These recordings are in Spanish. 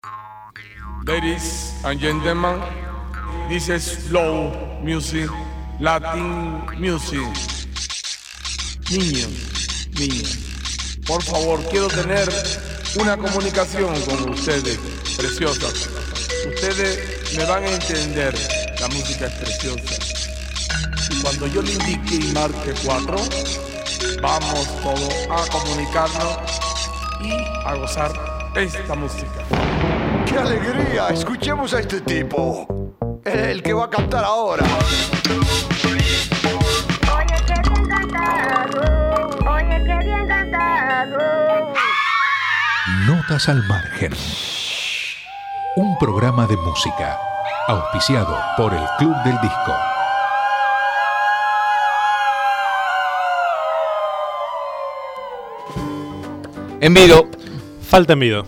Ladies and gentlemen, this is slow music, Latin music. Niños, por favor, quiero tener una comunicación con ustedes, preciosas. Ustedes me van a entender, la música es preciosa. Y cuando yo le indique y marque 4, vamos todos a comunicarnos y a gozar esta música. ¡Qué alegría! Escuchemos a este tipo. El que va a cantar ahora. Oye, qué bien cantado. Oye, qué bien cantado. Notas al margen. Un programa de música auspiciado por el Club del Disco. Envido. Falta Envido.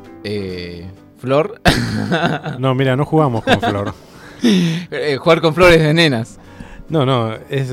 Flor. No, mira, no jugamos con Flor. Jugar con flores de nenas. No, es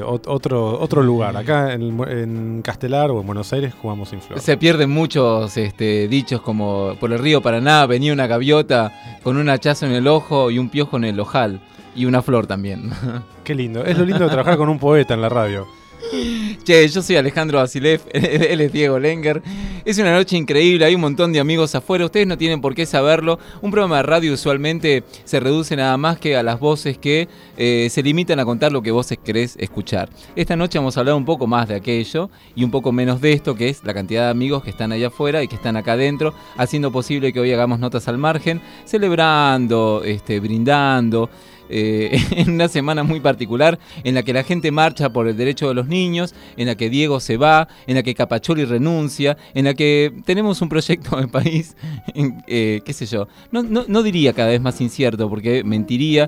otro lugar. Acá en Castelar o en Buenos Aires jugamos sin Flor. Se pierden muchos dichos como por el río Paraná venía una gaviota con un hachazo en el ojo y un piojo en el ojal. Y una flor también. Qué lindo. Es lo lindo de trabajar con un poeta en la radio. Che, yo soy Alejandro Basilev, él es Diego Lenger. Es una noche increíble, hay un montón de amigos afuera, ustedes no tienen por qué saberlo. Un programa de radio usualmente se reduce nada más que a las voces que se limitan a contar lo que vos querés escuchar. Esta noche vamos a hablar un poco más de aquello y un poco menos de esto, que es la cantidad de amigos que están allá afuera y que están acá adentro, haciendo posible que hoy hagamos Notas al Margen, celebrando, brindando. En una semana muy particular en la que la gente marcha por el derecho de los niños, en la que Diego se va, en la que Capacholi renuncia, en la que tenemos un proyecto de país, qué sé yo, no diría cada vez más incierto porque mentiría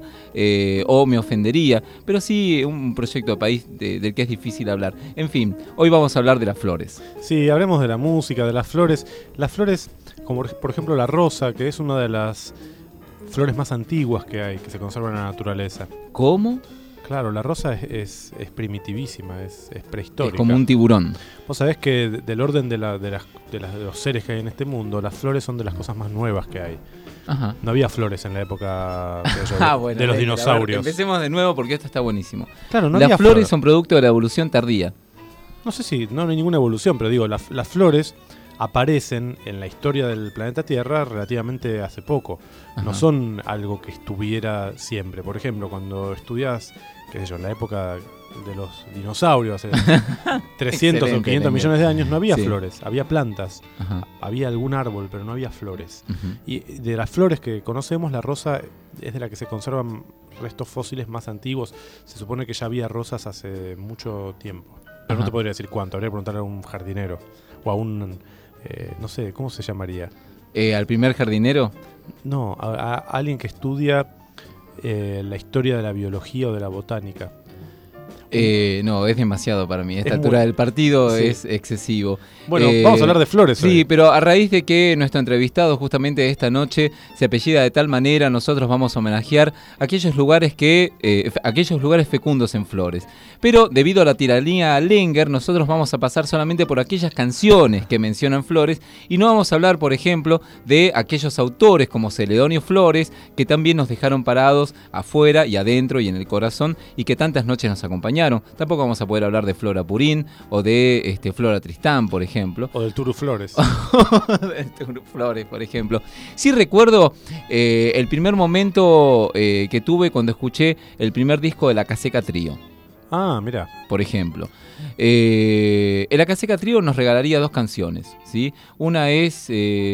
o me ofendería, pero sí un proyecto de país del que es difícil hablar. En fin, hoy vamos a hablar de las flores. Sí, hablemos de la música, de las flores. Las flores, como por ejemplo la rosa, que es una de las flores más antiguas que hay, que se conservan en la naturaleza. ¿Cómo? Claro, la rosa es primitivísima, es prehistórica. Es como un tiburón. Vos sabés que del orden de los seres que hay en este mundo, las flores son de las cosas más nuevas que hay. Ajá. No había flores en la época bueno, de los dinosaurios. Empecemos de nuevo porque esto está buenísimo. Claro, no las había flores son producto de la evolución tardía. No sé si no hay ninguna evolución, pero digo, las flores aparecen en la historia del planeta Tierra relativamente hace poco. Ajá. No son algo que estuviera siempre. Por ejemplo, cuando estudias, qué sé yo, en la época de los dinosaurios, hace 300 o 500 millones de años, no había flores, había plantas. Ajá. Había algún árbol, pero no había flores. Uh-huh. Y de las flores que conocemos, la rosa es de la que se conservan restos fósiles más antiguos. Se supone que ya había rosas hace mucho tiempo. Pero no te podría decir cuánto, habría que preguntarle a un jardinero o a un... no sé, ¿cómo se llamaría? ¿Al primer jardinero? No, a alguien que estudia la historia de la biología o de la botánica. No, es demasiado para mí. Esta altura del partido es excesivo. Bueno, vamos a hablar de flores hoy. Sí, pero a raíz de que nuestro entrevistado justamente esta noche se apellida de tal manera, nosotros vamos a homenajear aquellos lugares fecundos en flores. Pero debido a la tiranía Lenger, nosotros vamos a pasar solamente por aquellas canciones que mencionan flores y no vamos a hablar, por ejemplo, de aquellos autores como Celedonio Flores, que también nos dejaron parados afuera y adentro y en el corazón y que tantas noches nos acompañaron. Tampoco vamos a poder hablar de Flora Purín o de Flora Tristán, por ejemplo. O del Turu Flores. Del Turu Flores, por ejemplo. Sí recuerdo el primer momento que tuve cuando escuché el primer disco de La Caseca Trío. Ah, mira. Por ejemplo. El Acaseca Trío nos regalaría 2 canciones, ¿sí? Una es...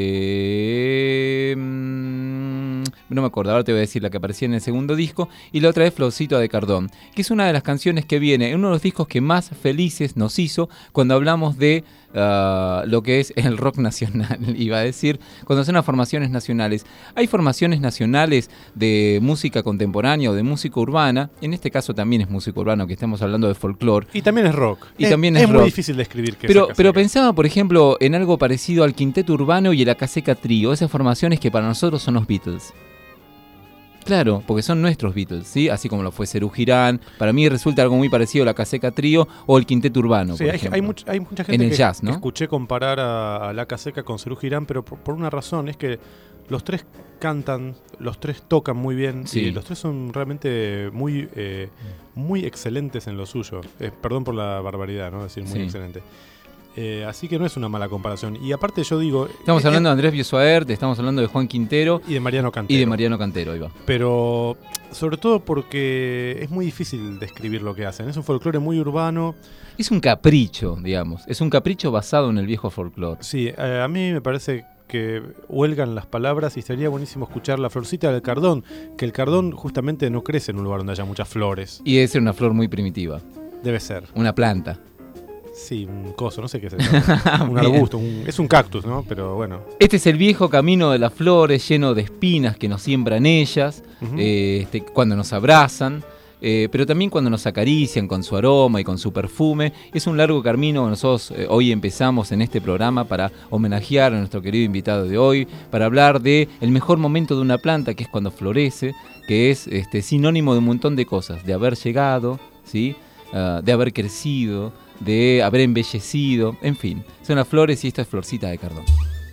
no me acuerdo, ahora te voy a decir la que aparecía en el segundo disco. Y la otra es Florcita de Cardón, que es una de las canciones que viene en uno de los discos que más felices nos hizo cuando hablamos de lo que es el rock nacional, iba a decir, cuando son las formaciones nacionales. Hay formaciones nacionales de música contemporánea o de música urbana, en este caso también es música urbana, que estamos hablando de folclore. Y también es rock. Y también es rock. Muy difícil de escribir. Pero pensaba, por ejemplo, en algo parecido al Quinteto Urbano y el Acaseca Trío, esas formaciones que para nosotros son los Beatles. Claro, porque son nuestros Beatles, ¿sí? Así como lo fue Serú Girán. Para mí resulta algo muy parecido a la Caseca Trío o el Quinteto Urbano. Sí, por hay ejemplo. mucha gente En el que, jazz, ¿no? que escuché comparar a La Caseca con Serú Girán, pero por una razón, es que los tres cantan, los tres tocan muy bien, Sí. y los tres son realmente muy excelentes en lo suyo. Perdón por la barbaridad, ¿no? Decir muy Sí. excelente. Así que no es una mala comparación. Y aparte yo digo... Estamos hablando de Andrés Biosuaert, estamos hablando de Juan Quintero y de Mariano Cantero. y de Mariano Cantero, ahí va. Pero sobre todo porque es muy difícil describir lo que hacen. Es un folclore muy urbano. Es un capricho, digamos. Es un capricho basado en el viejo folclore. Sí, a mí me parece que huelgan las palabras y sería buenísimo escuchar la florcita del cardón, que el cardón justamente no crece en un lugar donde haya muchas flores. Y es una flor muy primitiva. Debe ser. Una planta. Sí, un coso, no sé qué es eso. Un Bien. arbusto, es un cactus, ¿no? Pero bueno. Este es el viejo camino de las flores, lleno de espinas que nos siembran ellas, Ujú. cuando nos abrazan, pero también cuando nos acarician con su aroma y con su perfume. Es un largo camino que nosotros hoy empezamos en este programa para homenajear a nuestro querido invitado de hoy, para hablar de el mejor momento de una planta, que es cuando florece, que es sinónimo de un montón de cosas, de haber llegado, ¿sí? De haber crecido, de haber embellecido, en fin. Son las flores y esta es Florcita de Cardón.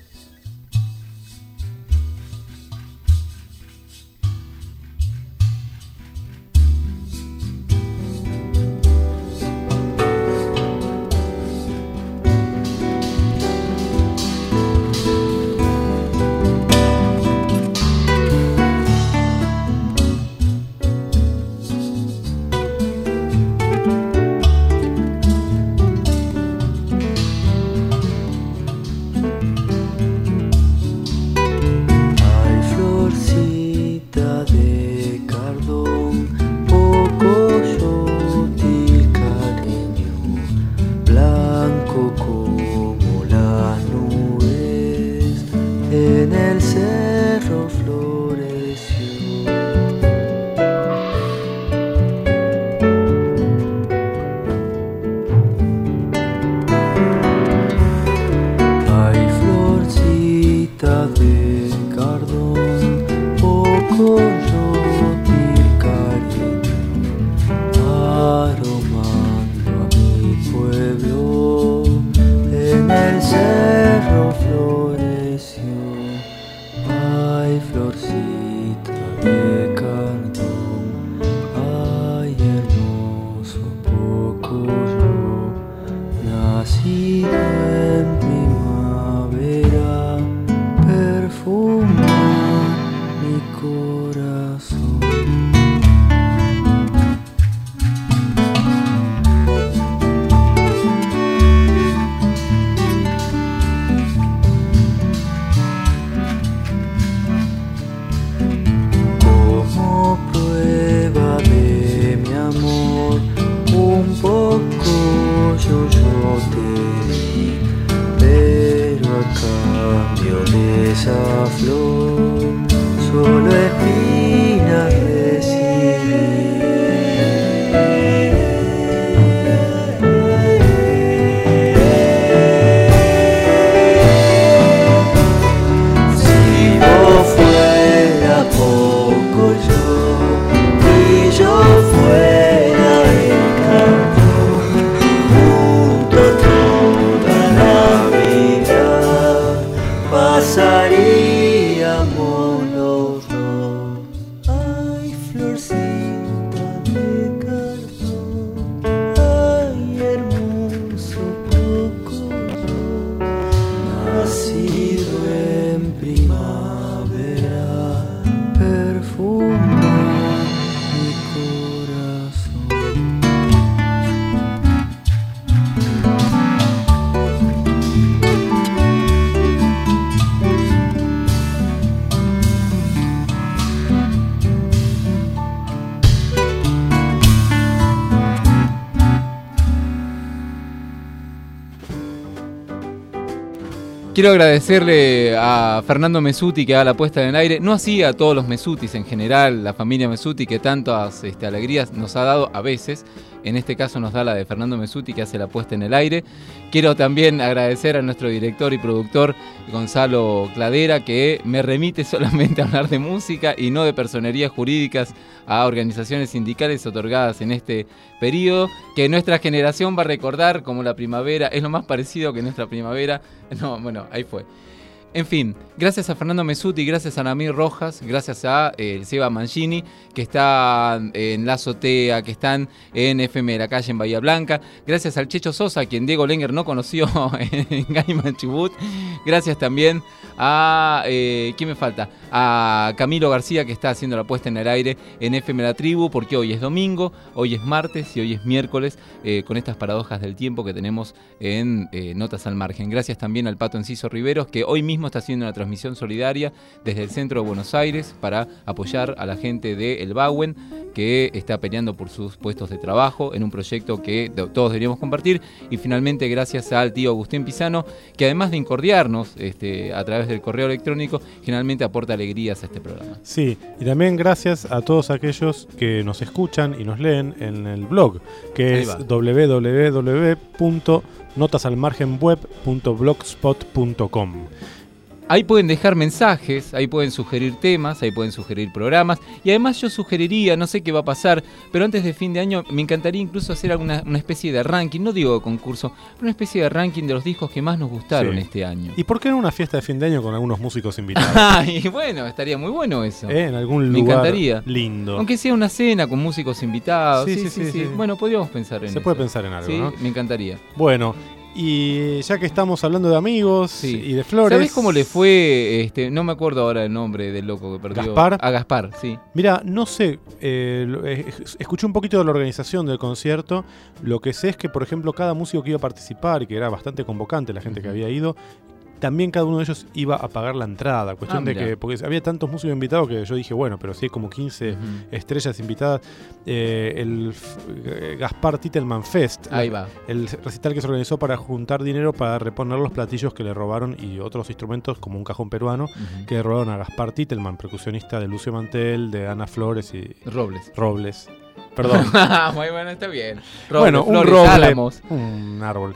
Quiero agradecerle a Fernando Mesuti que haga la puesta en el aire, no así a todos los Mesutis en general, la familia Mesuti que tantas alegrías nos ha dado a veces, en este caso nos da la de Fernando Mesuti, que hace la puesta en el aire. Quiero también agradecer a nuestro director y productor Gonzalo Cladera, que me remite solamente a hablar de música y no de personerías jurídicas a organizaciones sindicales otorgadas en este periodo, que nuestra generación va a recordar como la primavera, es lo más parecido que nuestra primavera. No, bueno, ahí fue. En fin, gracias a Fernando Mesuti, gracias a Namir Rojas, gracias a Seba Mangini, que está en La Azotea, que están en FM de la Calle en Bahía Blanca, gracias al Checho Sosa, quien Diego Lenger no conoció en Gaiman Chubut, gracias también a, ¿quién me falta? A Camilo García, que está haciendo la puesta en el aire en FM La Tribu, porque hoy es domingo, hoy es martes y hoy es miércoles, con estas paradojas del tiempo que tenemos en Notas al Margen. Gracias también al Pato Enciso Riveros, que hoy mismo está haciendo una transmisión solidaria desde el centro de Buenos Aires para apoyar a la gente de El Bauen, que está peleando por sus puestos de trabajo en un proyecto que todos deberíamos compartir. Y finalmente gracias al tío Agustín Pisano, que además de incordiarnos a través del correo electrónico, generalmente aporta alegrías a este programa. Sí, y también gracias a todos aquellos que nos escuchan y nos leen en el blog, que es www.notasalmargenweb.blogspot.com. Ahí pueden dejar mensajes, ahí pueden sugerir temas, ahí pueden sugerir programas. Y además yo sugeriría, no sé qué va a pasar, pero antes de fin de año me encantaría incluso hacer una especie de ranking, no digo de concurso, pero una especie de ranking de los discos que más nos gustaron este año. ¿Y por qué no una fiesta de fin de año con algunos músicos invitados? Y bueno, estaría muy bueno eso. En algún lugar me encantaría. Lindo. Aunque sea una cena con músicos invitados. Sí. Bueno, podríamos pensar en eso. Se puede pensar en algo, sí, ¿no? Me encantaría. Bueno, y ya que estamos hablando de amigos y de flores... ¿Sabés cómo le fue? No me acuerdo ahora el nombre del loco que perdió. ¿Gaspar? A Gaspar, sí. Mira, no sé, escuché un poquito de la organización del concierto. Lo que sé es que, por ejemplo, cada músico que iba a participar, y que era bastante convocante la gente que había ido, también cada uno de ellos iba a pagar la entrada. Cuestión de que, porque había tantos músicos invitados que yo dije, bueno, pero si hay como 15 estrellas invitadas, el Gaspar Titelman Fest, ahí va. El recital que se organizó para juntar dinero para reponer los platillos que le robaron y otros instrumentos como un cajón peruano que le robaron a Gaspar Titelman, percusionista de Lucio Mantel, de Ana Flores y Robles. Perdón. Muy bueno, está bien. Bueno, un roble, álamos. Un árbol.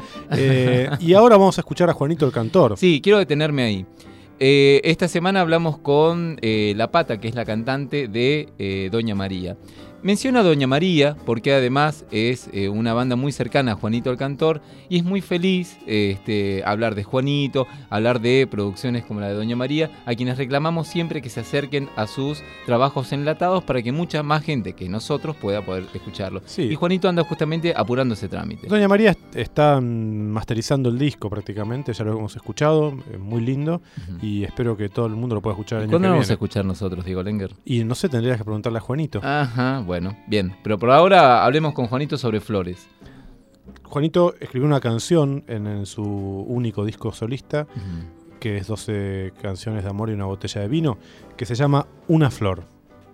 Y ahora vamos a escuchar a Juanito el Cantor. Sí, quiero detenerme ahí. Esta semana hablamos con La Pata, que es la cantante de Doña María. Menciona a Doña María porque además es una banda muy cercana a Juanito el Cantor y es muy feliz hablar de Juanito, hablar de producciones como la de Doña María, a quienes reclamamos siempre que se acerquen a sus trabajos enlatados para que mucha más gente que nosotros pueda poder escucharlo. Sí. Y Juanito anda justamente apurando ese trámite. Doña María está masterizando el disco prácticamente, ya lo hemos escuchado, muy lindo, y espero que todo el mundo lo pueda escuchar el año que viene. ¿Cuándo vamos a escuchar nosotros, Diego Lenger? Y no sé, tendrías que preguntarle a Juanito. Ajá, bueno, bien. Pero por ahora hablemos con Juanito sobre flores. Juanito escribió una canción en su único disco solista, que es 12 canciones de amor y una botella de vino, que se llama Una Flor.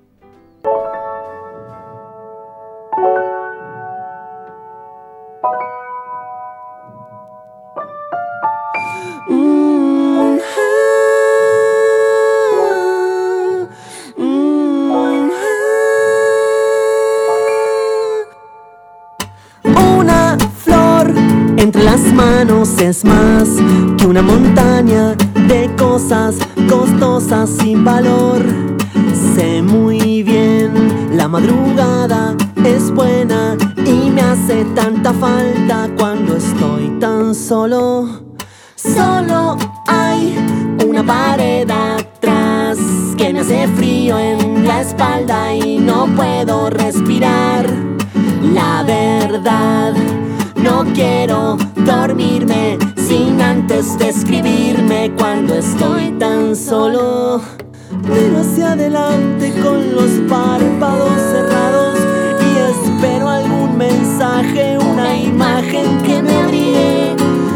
Entre las manos es más que una montaña de cosas costosas sin valor. Sé muy bien, la madrugada es buena y me hace tanta falta cuando estoy tan solo. Solo hay una pared atrás que me hace frío en la espalda y no puedo respirar. La verdad, no quiero dormirme sin antes describirme cuando estoy tan solo. Miro hacia adelante con los párpados cerrados y espero algún mensaje, una imagen que me abrigue.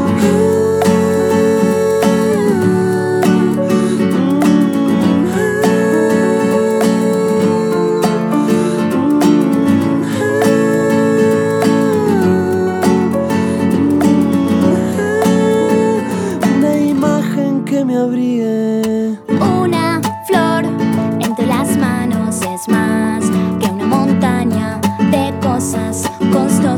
Me abrigue. Una flor entre las manos es más que una montaña de cosas costosas.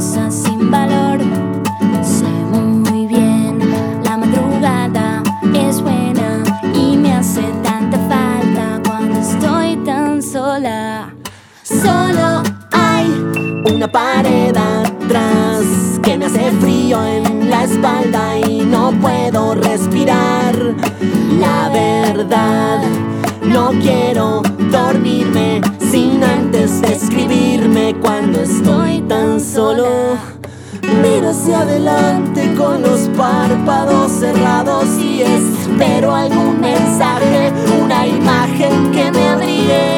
una pared atrás que me hace frío en la espalda y no puedo respirar. La verdad, no quiero dormirme sin antes describirme cuando estoy tan solo. Miro hacia adelante con los párpados cerrados y espero algún mensaje, una imagen que me abrigue.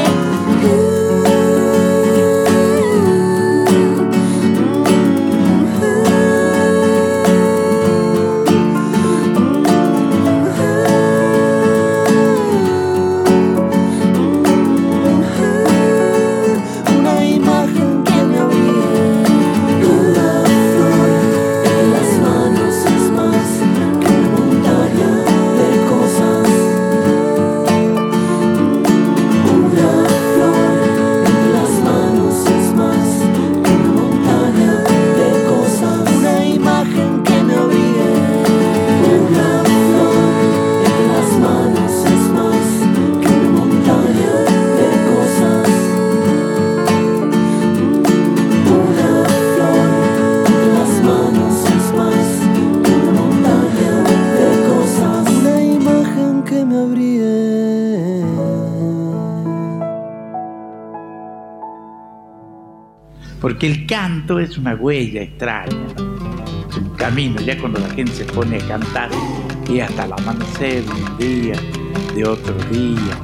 Porque el canto es una huella extraña, es un camino. Ya cuando la gente se pone a cantar y hasta el amanecer de un día, de otro día.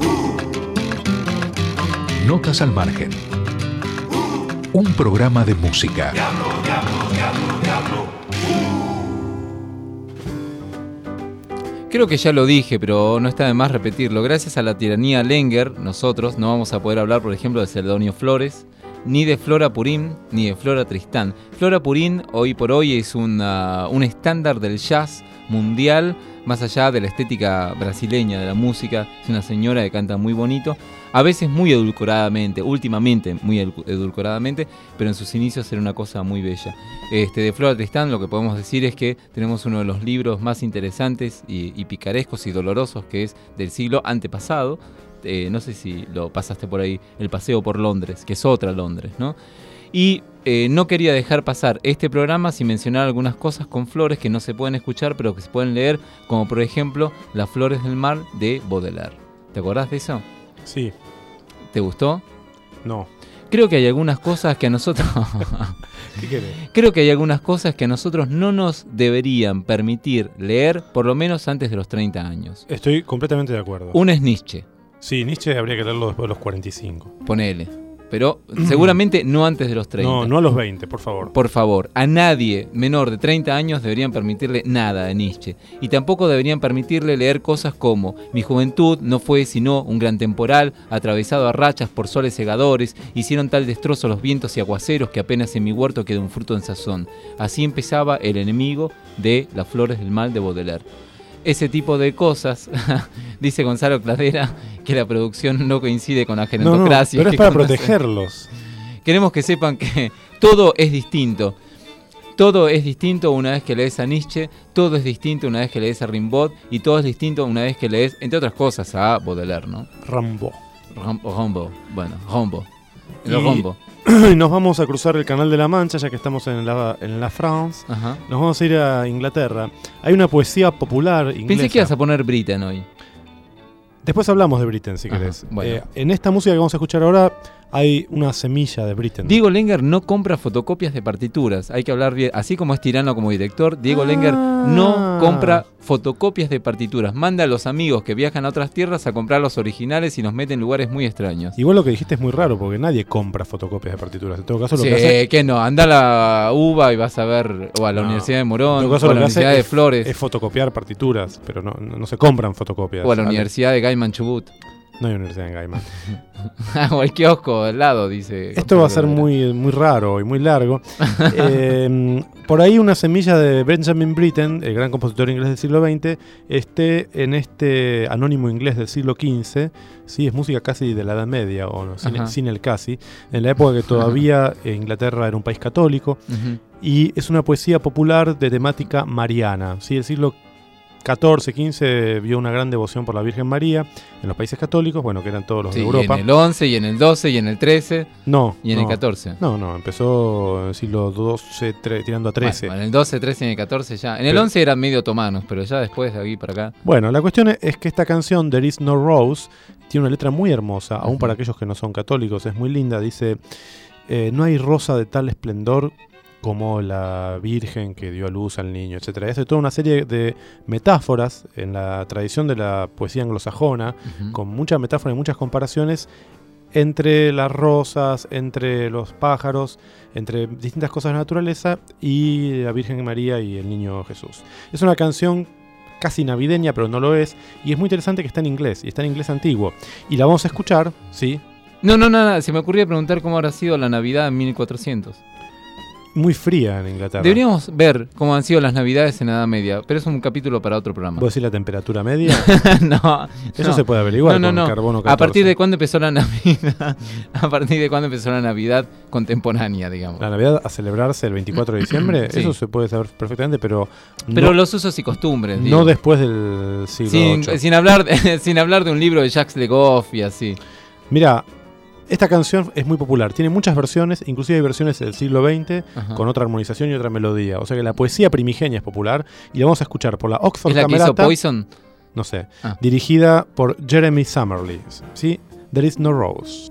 Notas al margen. Un programa de música. Creo que ya lo dije, pero no está de más repetirlo. Gracias a la tiranía Lenger, nosotros no vamos a poder hablar, por ejemplo, de Celedonio Flores, ni de Flora Purim, ni de Flora Tristán. Flora Purim, hoy por hoy, es un estándar del jazz mundial, más allá de la estética brasileña de la música. Es una señora que canta muy bonito, a veces muy edulcoradamente, últimamente muy edulcoradamente, pero en sus inicios era una cosa muy bella. De Flora Tristán lo que podemos decir es que tenemos uno de los libros más interesantes y picarescos y dolorosos, que es del siglo antepasado. No sé si lo pasaste por ahí, El paseo por Londres, que es otra Londres, ¿no? Y no quería dejar pasar este programa sin mencionar algunas cosas con flores que no se pueden escuchar, pero que se pueden leer, como por ejemplo Las flores del mar de Baudelaire. ¿Te acordás de eso? Sí. ¿Te gustó? No. Creo que hay algunas cosas que a nosotros... ¿Qué querés? Creo que hay algunas cosas que a nosotros no nos deberían permitir leer, por lo menos antes de los 30 años. Estoy completamente de acuerdo. Una es Nietzsche. Sí, Nietzsche habría que leerlo después de los 45. Ponele. Pero seguramente no antes de los 30. No a los 20, por favor. Por favor, a nadie menor de 30 años deberían permitirle nada de Nietzsche. Y tampoco deberían permitirle leer cosas como Mi juventud no fue sino un gran temporal, atravesado a rachas por soles segadores, hicieron tal destrozo los vientos y aguaceros que apenas en mi huerto quedó un fruto en sazón. Así empezaba El enemigo de Las flores del mal de Baudelaire. Ese tipo de cosas, dice Gonzalo Cladera, que la producción no coincide con la gerontocracia. No, pero es para protegerlos. Queremos que sepan que todo es distinto. Todo es distinto una vez que lees a Nietzsche, todo es distinto una vez que lees a Rimbaud, y todo es distinto una vez que lees, entre otras cosas, a Baudelaire, ¿no? Rimbaud. Rimbaud. Y nos vamos a cruzar el Canal de la Mancha, ya que estamos en la France. Ajá. Nos vamos a ir a Inglaterra. Hay una poesía popular inglesa. Pensé que ibas a poner Britain hoy. Después hablamos de Britain, si querés. Bueno. En esta música que vamos a escuchar ahora hay una semilla de Britain. Diego Lenger no compra fotocopias de partituras. Hay que hablar bien. Así como es tirano como director, Diego Lenger no compra fotocopias de partituras. Manda a los amigos que viajan a otras tierras a comprar los originales y nos mete en lugares muy extraños. Igual lo que dijiste es muy raro, porque nadie compra fotocopias de partituras. En todo caso, lo sí, que hace... que no. Anda a la UBA y vas a ver, o a la Universidad de Morón, o a la Universidad de Flores. Es fotocopiar partituras, pero no se compran fotocopias. O a la Universidad de Gaiman Chubut. No hay universidad en Gaiman. O el kiosco al lado, dice. Esto va a ser muy, muy raro y muy largo. Por ahí una semilla de Benjamin Britten, el gran compositor inglés del siglo XX, en este anónimo inglés del siglo XV. Sí, es música casi de la Edad Media, o no, sin el casi. En la época que todavía Inglaterra era un país católico. Y es una poesía popular de temática mariana. ¿Sí? El siglo 14, 15 vio una gran devoción por la Virgen María en los países católicos, bueno, que eran todos los de Europa. En el 11, y en el 12, y en el 13. No. Y en el 14. No, empezó en el siglo 12, tirando a 13. Bueno, en el 12, 13 y en el 14 ya. En el 11 eran medio otomanos, pero ya después de aquí para acá. Bueno, la cuestión es que esta canción, There Is No Rose, tiene una letra muy hermosa, aún para aquellos que no son católicos, es muy linda. Dice, no hay rosa de tal esplendor como la Virgen que dio a luz al niño, etc. Es toda una serie de metáforas en la tradición de la poesía anglosajona, con mucha metáfora y muchas comparaciones entre las rosas, entre los pájaros, entre distintas cosas de la naturaleza y la Virgen María y el niño Jesús. Es una canción casi navideña, pero no lo es, y es muy interesante que está en inglés, y está en inglés antiguo. Y la vamos a escuchar, ¿sí? No, nada, se me ocurría preguntar cómo habrá sido la Navidad en 1400. Muy fría en Inglaterra. Deberíamos ver cómo han sido las Navidades en la Edad Media, pero es un capítulo para otro programa. ¿Vos decís la temperatura media? No. Eso se puede averiguar con carbono 14. ¿A partir de cuándo empezó la Navidad? ¿A partir de cuándo empezó la Navidad contemporánea, digamos? La Navidad a celebrarse el 24 de diciembre, sí. Eso se puede saber perfectamente, pero no, los usos y costumbres. No digo. Después del siglo VIII. Sin hablar de un libro de Jacques Le Goff y así. Mira, esta canción es muy popular, tiene muchas versiones, inclusive hay versiones del siglo XX, con otra armonización y otra melodía. O sea que la poesía primigenia es popular y la vamos a escuchar por la Oxford Camerata. ¿Es la que hizo Poison? No sé. Dirigida por Jeremy Summerly. ¿Sí? There Is No Rose.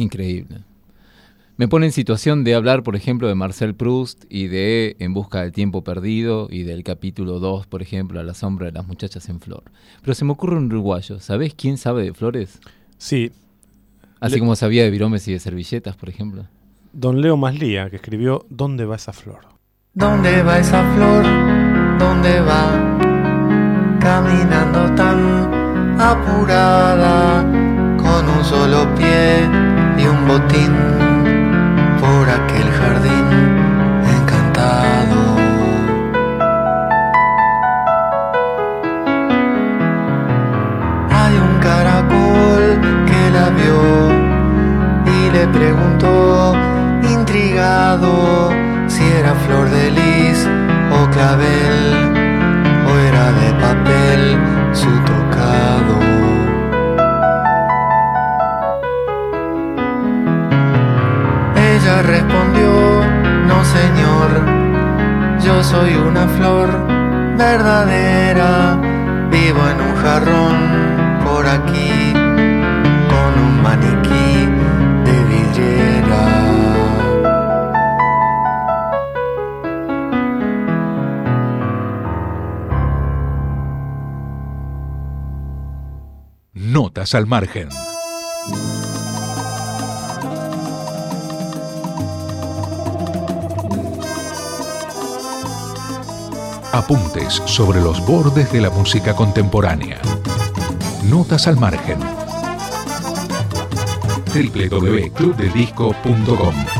Increíble. Me pone en situación de hablar, por ejemplo, de Marcel Proust y de En busca del tiempo perdido y del capítulo 2, por ejemplo, A la sombra de las muchachas en flor. Pero se me ocurre un uruguayo. ¿Sabés quién sabe de flores? Sí. Así como sabía de viromes y de servilletas, por ejemplo. Don Leo Maslía, que escribió ¿Dónde va esa flor? ¿Dónde va esa flor? ¿Dónde va? Caminando tan apurada, con un solo pie y un botín, por aquel jardín encantado. Hay un caracol que la vio y le preguntó, intrigado, si era flor de lis o clavel, o era de papel su tocado. Ella respondió, no señor, yo soy una flor verdadera, vivo en un jarrón por aquí, con un maniquí de vidriera. Notas al margen. Apuntes sobre los bordes de la música contemporánea. Notas al margen. www.clubdeldisco.com